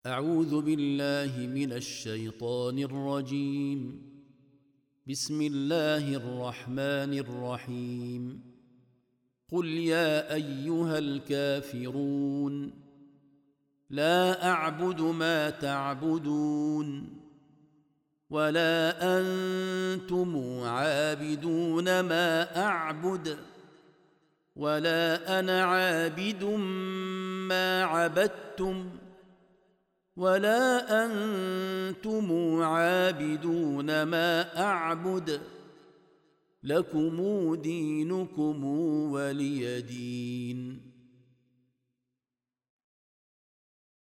أعوذ بالله من الشيطان الرجيم. بسم الله الرحمن الرحيم. قل يا أيها الكافرون لا أعبد ما تعبدون ولا أنتم عابدون ما أعبد ولا أنا عابد ما عبدتم ولا أنتم عابدون ما أعبد لكم دينكم ولي دين.